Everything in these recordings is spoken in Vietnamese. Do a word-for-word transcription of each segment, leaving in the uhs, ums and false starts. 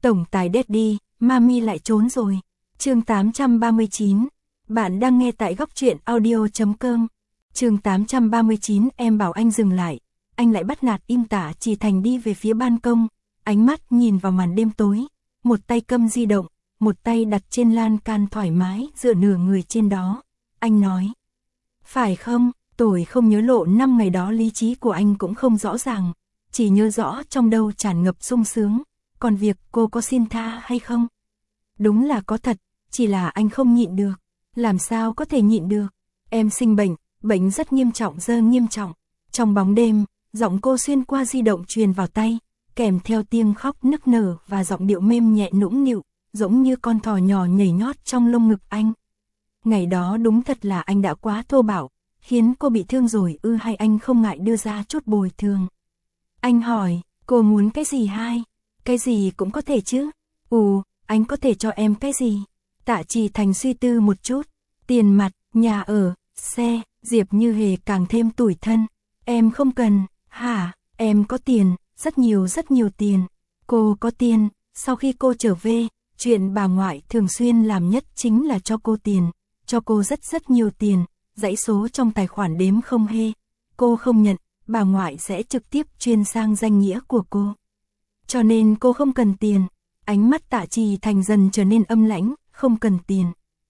Tổng tài Daddy, Mami lại trốn rồi. Chương tám trăm ba mươi chín. Bạn đang nghe tại góc truyện audio chấm com. Chương tám trăm ba mươi chín, em bảo anh dừng lại. Anh lại bắt nạt Im Tả Chỉ Thành đi về phía ban công, ánh mắt nhìn vào màn đêm tối, một tay cầm di động, một tay đặt trên lan can thoải mái dựa nửa người trên đó. Anh nói, phải không, tôi không nhớ lộ năm ngày đó, lý trí của anh cũng không rõ ràng, chỉ nhớ rõ trong đầu tràn ngập sung sướng, còn việc cô có xin tha hay không? Đúng là có thật, chỉ là anh không nhịn được. Làm sao có thể nhịn được? Em sinh bệnh, bệnh rất nghiêm trọng, dơ nghiêm trọng. Trong bóng đêm, giọng cô xuyên qua di động truyền vào tay, kèm theo tiếng khóc nức nở và giọng điệu mềm nhẹ nũng nịu, giống như con thỏ nhỏ nhảy nhót trong lông ngực anh. Ngày đó đúng thật là anh đã quá thô bạo, khiến cô bị thương rồi ư, hay anh không ngại đưa ra chút bồi thường? Anh hỏi, cô muốn cái gì hai? Cái gì cũng có thể chứ. Ồ, anh có thể cho em cái gì? Tạ Chỉ Thành suy tư một chút. Tiền mặt, nhà ở, xe. Diệp Như Hề càng thêm tủi thân. Em không cần. Hả? Em có tiền, rất nhiều rất nhiều tiền. Cô có tiền. Sau khi cô trở về, chuyện bà ngoại thường xuyên làm nhất chính là cho cô tiền. Cho cô rất rất nhiều tiền. Dãy số trong tài khoản đếm không hê. Cô không nhận, bà ngoại sẽ trực tiếp chuyển sang danh nghĩa của cô. Cho nên cô không cần tiền. Ánh mắt Tạ Chỉ Thành dần trở nên âm lãnh, không cần tiền.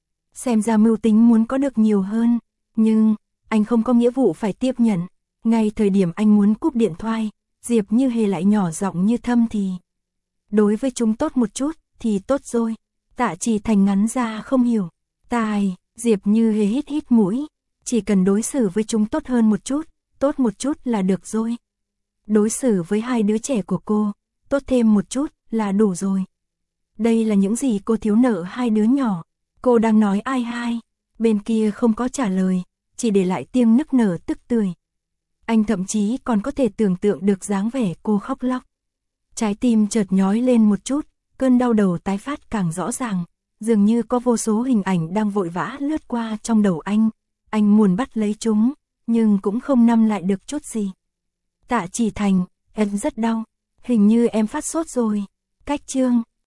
Xem ra mưu tính muốn có được nhiều hơn, nhưng anh không có nghĩa vụ phải tiếp nhận. Ngay thời điểm anh muốn cúp điện thoại, Diệp Như Hề lại nhỏ giọng như thâm thì. Đối với chúng tốt một chút, thì tốt rồi. Tạ Chỉ Thành ngắn ra không hiểu. Tài, Diệp Như Hề hít hít mũi. Chỉ cần đối xử với chúng tốt hơn một chút, tốt một chút là được rồi. Đối xử với hai đứa trẻ của cô, tốt thêm một chút là đủ rồi. Đây là những gì cô thiếu nợ hai đứa nhỏ. Cô đang nói ai hai? Bên kia không có trả lời, chỉ để lại tiếng nức nở tức tưởi. Anh thậm chí còn có thể tưởng tượng được dáng vẻ cô khóc lóc. Trái tim chợt nhói lên một chút, cơn đau đầu tái phát càng rõ ràng, dường như có vô số hình ảnh đang vội vã lướt qua trong đầu anh. Anh muốn bắt lấy chúng, nhưng cũng không nắm lại được chút gì. Tạ Chỉ Thành, em rất đau, hình như em phát sốt rồi. Cách chương